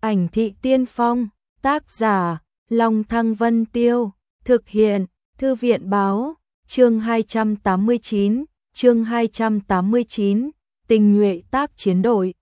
Ảnh thị tiên phong, tác giả, Long Thăng Vân Tiêu, thực hiện, Thư viện báo, chương 289, tinh nhuệ tác chiến đội.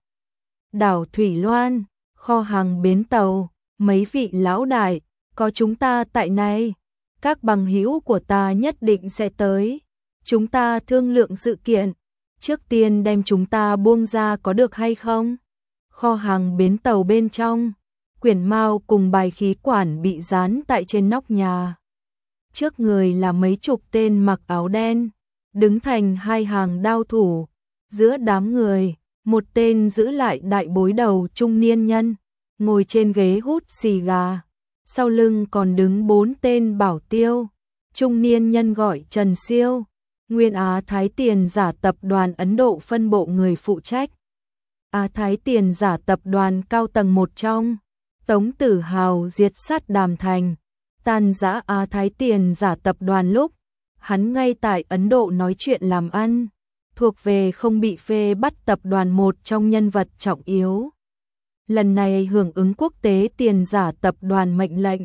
Đảo Thủy Loan, kho hàng bến tàu, mấy vị lão đại, có chúng ta tại này. Các bằng hữu của ta nhất định sẽ tới. Chúng ta thương lượng sự kiện. Trước tiên đem chúng ta buông ra có được hay không? Kho hàng bến tàu bên trong, quyển mao cùng bài khí quản bị dán tại trên nóc nhà. Trước người là mấy chục tên mặc áo đen, đứng thành hai hàng đao thủ. Giữa đám người, một tên giữ lại đại bối đầu trung niên nhân, ngồi trên ghế hút xì gà. Sau lưng còn đứng 4 tên bảo tiêu. Trung niên nhân gọi Trần Siêu, nguyên Á Thái Tiền Giả Tập đoàn Ấn Độ phân bộ người phụ trách. Á Thái Tiền Giả Tập đoàn cao tầng một trong. Tống Tử Hào diệt sát Đàm Thành, tan rã Á Thái Tiền Giả Tập đoàn lúc hắn ngay tại Ấn Độ nói chuyện làm ăn, thuộc về không bị phê bắt tập đoàn một trong nhân vật trọng yếu. Lần này hưởng ứng quốc tế tiền giả tập đoàn mệnh lệnh.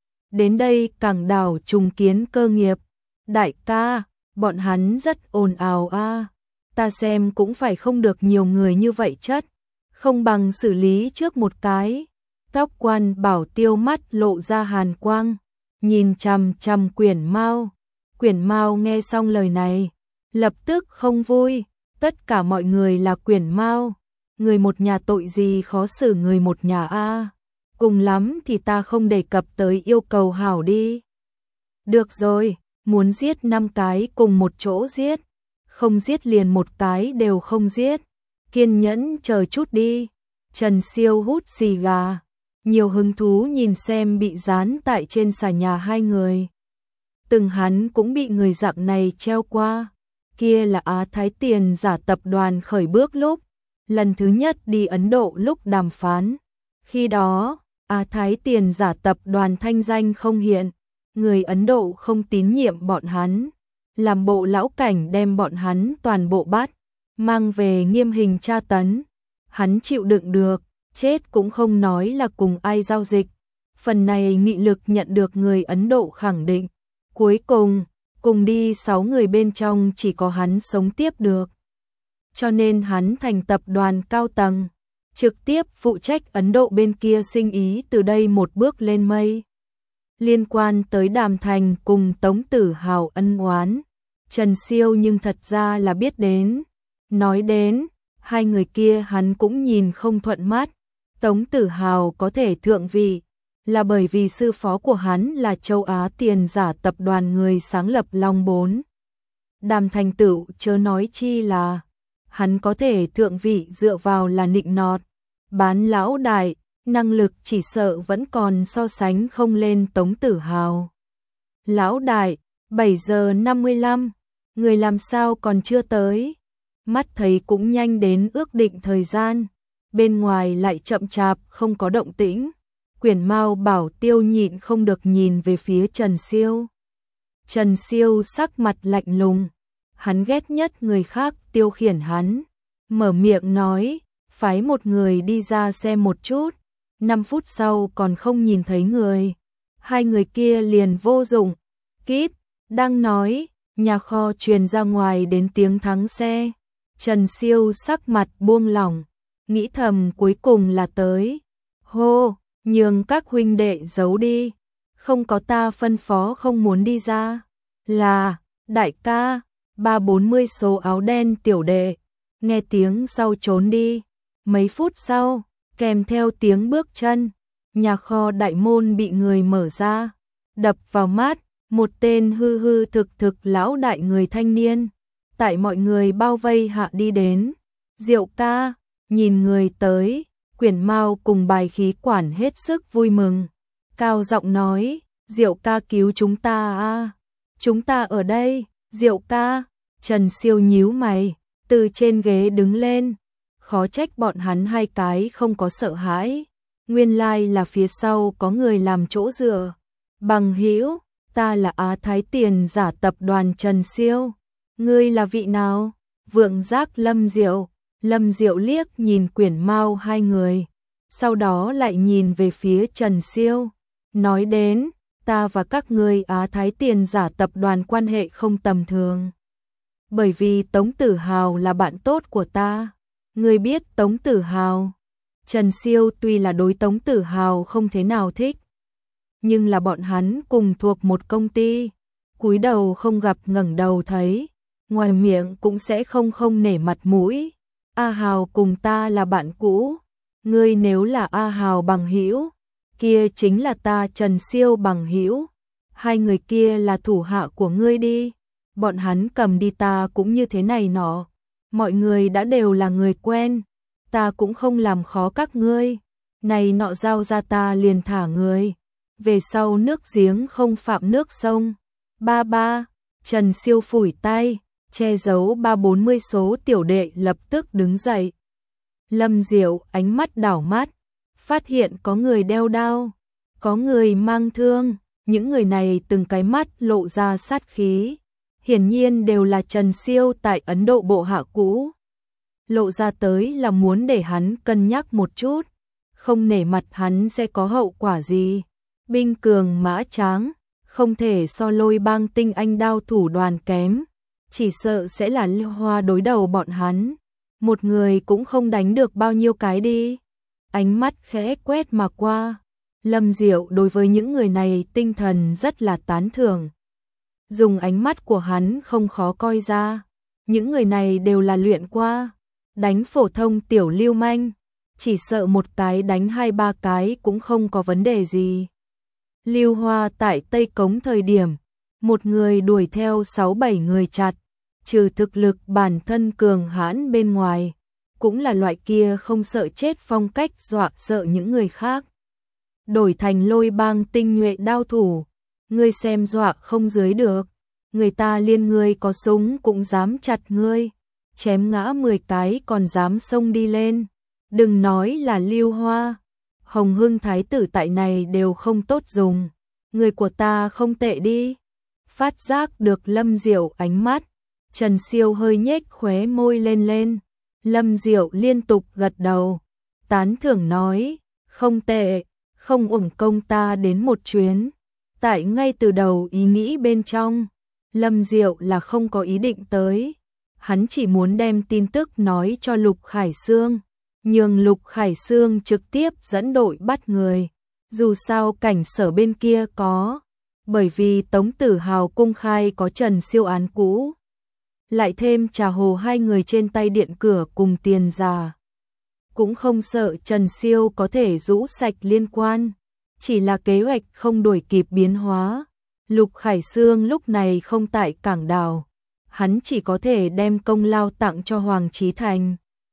Đến đây cảng đảo trùng kiến cơ nghiệp. Đại ca, bọn hắn rất ồn ào a. Ta xem cũng phải không được nhiều người như vậy chất. Không bằng xử lý trước một cái. Tóc quan bảo tiêu mắt lộ ra hàn quang. Nhìn chằm chằm Quyển Mao. Quyển Mao nghe xong lời này, lập tức không vui. Tất cả mọi người là Quyển Mao. Người một nhà tội gì khó xử người một nhà a. Cùng lắm thì ta không đề cập tới yêu cầu hảo đi. Được rồi, muốn giết 5 cái cùng một chỗ giết, không giết liền một cái đều không giết. Kiên nhẫn chờ chút đi. Trần Siêu hút xì gà, nhiều hứng thú nhìn xem bị dán tại trên xà nhà hai người. Từng hắn cũng bị người dạng này treo qua. Kia là Á Thái Tiền Giả Tập đoàn khởi bước lúc lần thứ nhất đi Ấn Độ lúc đàm phán. Khi đó, Á Thái Tiền Giả Tập đoàn thanh danh không hiện, người Ấn Độ không tín nhiệm bọn hắn, làm bộ lão cảnh đem bọn hắn toàn bộ bắt, mang về nghiêm hình tra tấn. Hắn chịu đựng được, chết cũng không nói là cùng ai giao dịch. Phần này nghị lực nhận được người Ấn Độ khẳng định. Cuối cùng đi 6 người bên trong chỉ có hắn sống tiếp được. Cho nên hắn thành tập đoàn cao tầng, trực tiếp phụ trách Ấn Độ bên kia sinh ý từ đây một bước lên mây. Liên quan tới Đàm Thành cùng Tống Tử Hào ân oán, Trần Siêu nhưng thật ra là biết đến. Nói đến, hai người kia hắn cũng nhìn không thuận mắt. Tống Tử Hào có thể thượng vị, là bởi vì sư phó của hắn là Châu Á Tiền Giả Tập đoàn người sáng lập Long 4. Đàm Thành Tựu chớ nói chi là hắn có thể thượng vị dựa vào là nịnh nọt. Bán lão đại, năng lực chỉ sợ vẫn còn so sánh không lên Tống Tử Hào. Lão đại, 7 giờ 55, người làm sao còn chưa tới? Mắt thấy cũng nhanh đến ước định thời gian, bên ngoài lại chậm chạp không có động tĩnh. Quyển Mao bảo tiêu nhịn không được nhìn về phía Trần Siêu. Trần Siêu sắc mặt lạnh lùng, hắn ghét nhất người khác tiêu khiển hắn. Mở miệng nói, phái một người đi ra xem một chút. 5 phút sau còn không nhìn thấy người. Hai người kia liền vô dụng. Kíp, đang nói, nhà kho truyền ra ngoài đến tiếng thắng xe. Trần Siêu sắc mặt buông lỏng, nghĩ thầm cuối cùng là tới. Hô, nhường các huynh đệ giấu đi. Không có ta phân phó không muốn đi ra. Là, đại ca, 340 số áo đen tiểu đệ. Nghe tiếng sau trốn đi. Mấy phút sau, kèm theo tiếng bước chân, nhà kho đại môn bị người mở ra. Đập vào mắt, một tên hư hư thực thực lão đại người thanh niên. Tại mọi người bao vây hạ đi đến. Diệu ca, nhìn người tới, Quyển Mao cùng bài khí quản hết sức vui mừng. Cao giọng nói, Diệu ca cứu chúng ta a. Chúng ta ở đây, Diệu ca. Trần Siêu nhíu mày, từ trên ghế đứng lên. Khó trách bọn hắn hai cái không có sợ hãi. Nguyên lai là phía sau có người làm chỗ dựa. Bằng hữu, ta là Á Thái Tiền Giả Tập đoàn Trần Siêu. Ngươi là vị nào? Vượng giác Lâm Diệu. Lâm Diệu liếc nhìn Quyển Mao hai người. sau đó lại nhìn về phía Trần Siêu, nói đến, ta và các ngươi Á Thái Tiền Giả tập đoàn quan hệ không tầm thường. Bởi vì Tống Tử Hào là bạn tốt của ta. Ngươi biết Tống Tử Hào? Trần Siêu tuy là đối Tống Tử Hào không thế nào thích, nhưng là bọn hắn cùng thuộc một công ty, cúi đầu không gặp ngẩng đầu thấy, ngoài miệng cũng sẽ không nể mặt mũi. A Hào cùng ta là bạn cũ, ngươi nếu là A Hào bằng hữu, kia chính là ta Trần Siêu bằng hữu, hai người kia là thủ hạ của ngươi đi, bọn hắn cầm đi ta cũng như thế này nọ, mọi người đã đều là người quen, ta cũng không làm khó các ngươi, này nọ giao ra ta liền thả người, về sau nước giếng không phạm nước sông. Ba ba, Trần Siêu phủi tay, che giấu 340 số tiểu đệ lập tức đứng dậy. Lâm Diệu ánh mắt đảo mắt, phát hiện có người đeo đao, có người mang thương, những người này từng cái mắt lộ ra sát khí, hiển nhiên đều là Trần Siêu tại Ấn Độ bộ hạ cũ. Lộ ra tới là muốn để hắn cân nhắc một chút, không nể mặt hắn sẽ có hậu quả gì. Binh cường mã tráng, không thể so Lôi Bang tinh anh đao thủ đoàn kém, chỉ sợ sẽ là Liêu Hoa đối đầu bọn hắn. Một người cũng không đánh được bao nhiêu cái đi. Ánh mắt khẽ quét mà qua. Lâm Diệu đối với những người này tinh thần rất là tán thưởng. Dùng ánh mắt của hắn không khó coi ra. Những người này đều là luyện qua. Đánh phổ thông tiểu lưu manh. Chỉ sợ một cái đánh 2-3 cái cũng không có vấn đề gì. Lưu Hoa tại Tây Cống thời điểm. Một người đuổi theo 6-7 người chặt. Trừ thực lực bản thân cường hãn bên ngoài, cũng là loại kia không sợ chết phong cách dọa sợ những người khác. Đổi thành Lôi Bang tinh nhuệ đao thủ, ngươi xem dọa không dưới được, người ta liên ngươi có súng cũng dám chặt ngươi, chém ngã 10 cái còn dám xông đi lên. Đừng nói là Lưu Hoa, Hồng Hưng thái tử tại này đều không tốt dùng, người của ta không tệ đi. Phát giác được Lâm Diệu ánh mắt, Trần Siêu hơi nhếch khóe môi lên. Lâm Diệu liên tục gật đầu, tán thưởng nói, không tệ, không uổng công ta đến một chuyến. Tại ngay từ đầu ý nghĩ bên trong, Lâm Diệu là không có ý định tới. Hắn chỉ muốn đem tin tức nói cho Lục Khải Sương, nhường Lục Khải Sương trực tiếp dẫn đội bắt người. Dù sao cảnh sở bên kia có, bởi vì Tống Tử Hào công khai có Trần Siêu án cũ. Lại thêm Trà Hồ hai người trên tay điện cửa cùng tiền già. Cũng không sợ Trần Siêu có thể rũ sạch liên quan. Chỉ là kế hoạch không đuổi kịp biến hóa. Lục Khải Sương lúc này không tại cảng đảo. Hắn chỉ có thể đem công lao tặng cho Hoàng Chí Thành.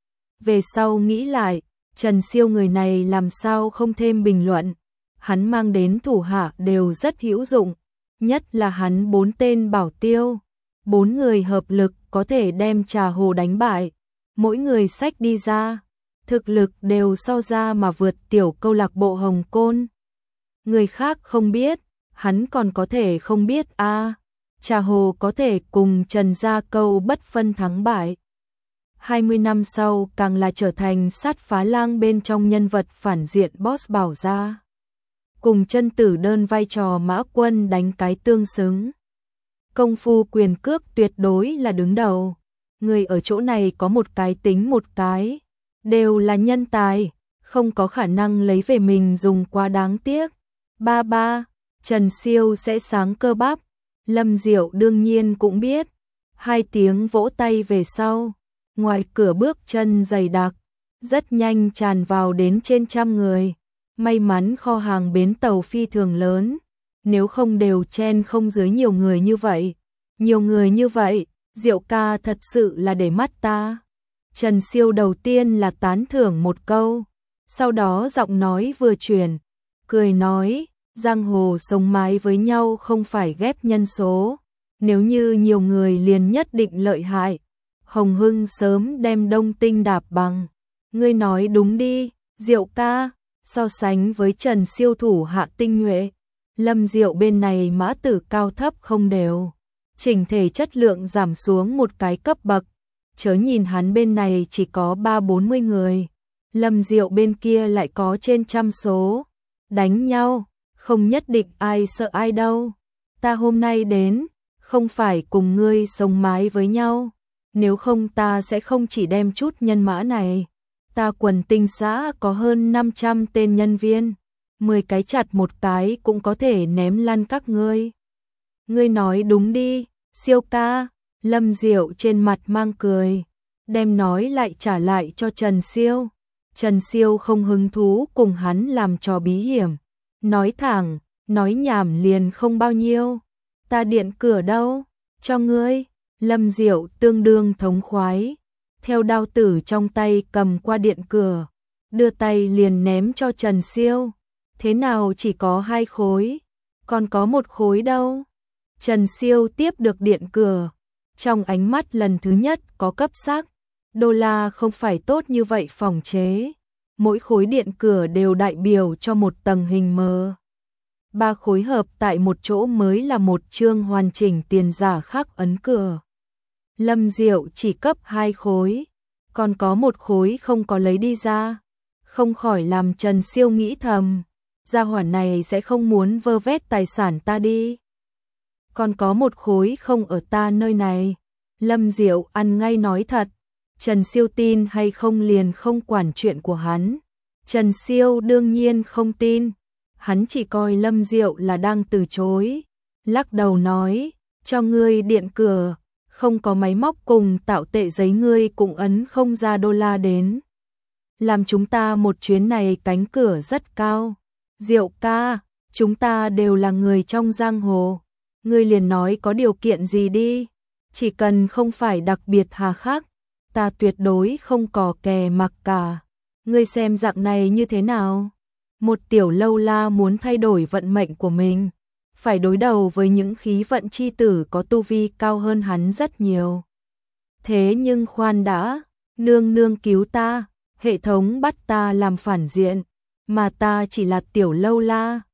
Về sau nghĩ lại, Trần Siêu người này làm sao không thêm bình luận. Hắn mang đến thủ hạ đều rất hữu dụng. Nhất là hắn 4 tên bảo tiêu. 4 người hợp lực có thể đem Trà Hồ đánh bại, mỗi người xách đi ra, thực lực đều so ra mà vượt tiểu câu lạc bộ Hồng Côn. Người khác không biết, hắn còn có thể không biết a. Trà Hồ có thể cùng Trần Gia Câu bất phân thắng bại. 20 năm sau càng là trở thành sát phá lang bên trong nhân vật phản diện boss Bảo Gia. Cùng Chân Tử Đơn vai trò Mã Quân đánh cái tương xứng. Công phu quyền cước tuyệt đối là đứng đầu. Người ở chỗ này có một cái tính một cái. Đều là nhân tài. Không có khả năng lấy về mình dùng quá đáng tiếc. Ba ba, Trần Siêu sẽ sáng cơ bắp. Lâm Diệu đương nhiên cũng biết. 2 tiếng vỗ tay về sau. Ngoài cửa bước chân dày đặc. Rất nhanh tràn vào đến trên 100 người. May mắn kho hàng bến tàu phi thường lớn. Nếu không đều chen không dưới nhiều người như vậy. Nhiều người như vậy, Diệu ca thật sự là để mắt ta. Trần Siêu đầu tiên là tán thưởng một câu. Sau đó giọng nói vừa chuyển. Cười nói, giang hồ sống mái với nhau không phải ghép nhân số. Nếu như nhiều người liền nhất định lợi hại. Hồng Hưng sớm đem Đông Tinh đạp bằng. Ngươi nói đúng đi, Diệu ca. So sánh với Trần Siêu thủ hạ tinh nhuệ. Lâm Diệu bên này mã tử cao thấp không đều, chỉnh thể chất lượng giảm xuống một cái cấp bậc, chớ nhìn hắn bên này chỉ có 30-40 người, Lâm Diệu bên kia lại có trên trăm số. Đánh nhau, không nhất định ai sợ ai đâu. Ta hôm nay đến, không phải cùng ngươi sống mái với nhau. Nếu không ta sẽ không chỉ đem chút nhân mã này. Ta quần tinh xã có hơn 500 tên nhân viên. 10 cái chặt một cái cũng có thể ném lăn các ngươi. Ngươi nói đúng đi, Siêu ca. Lâm Diệu trên mặt mang cười, đem nói lại trả lại cho Trần Siêu. Trần Siêu không hứng thú cùng hắn làm trò bí hiểm. Nói thẳng, nói nhảm liền không bao nhiêu. Ta điện cửa đâu? Cho ngươi. Lâm Diệu tương đương thống khoái. Theo đao tử trong tay cầm qua điện cửa. Đưa tay liền ném cho Trần Siêu. Thế nào chỉ có 2 khối? Còn có 1 khối đâu? Trần Siêu tiếp được điện cửa. Trong ánh mắt lần thứ nhất có cấp sắc. Đô la không phải tốt như vậy phòng chế. Mỗi khối điện cửa đều đại biểu cho một tầng hình mờ. 3 khối hợp tại một chỗ mới là một chương hoàn chỉnh tiền giả khắc ấn cửa. Lâm Diệu chỉ cấp 2 khối. Còn có 1 khối không có lấy đi ra. Không khỏi làm Trần Siêu nghĩ thầm. Gia hỏa này sẽ không muốn vơ vét tài sản ta đi. Còn có 1 khối không ở ta nơi này. Lâm Diệu ăn ngay nói thật. Trần Siêu tin hay không liền không quản chuyện của hắn. Trần Siêu đương nhiên không tin. Hắn chỉ coi Lâm Diệu là đang từ chối. Lắc đầu nói, cho ngươi điện cửa, không có máy móc cùng tạo tệ giấy ngươi cũng ấn không ra đô la đến. Làm chúng ta một chuyến này cánh cửa rất cao. Diệu ca, chúng ta đều là người trong giang hồ. Ngươi liền nói có điều kiện gì đi. Chỉ cần không phải đặc biệt hà khắc, ta tuyệt đối không cò kè mặc cả. Ngươi xem dạng này như thế nào? Một tiểu lâu la muốn thay đổi vận mệnh của mình, phải đối đầu với những khí vận chi tử có tu vi cao hơn hắn rất nhiều. Thế nhưng khoan đã, nương nương cứu ta, hệ thống bắt ta làm phản diện, mà ta chỉ là tiểu lâu la,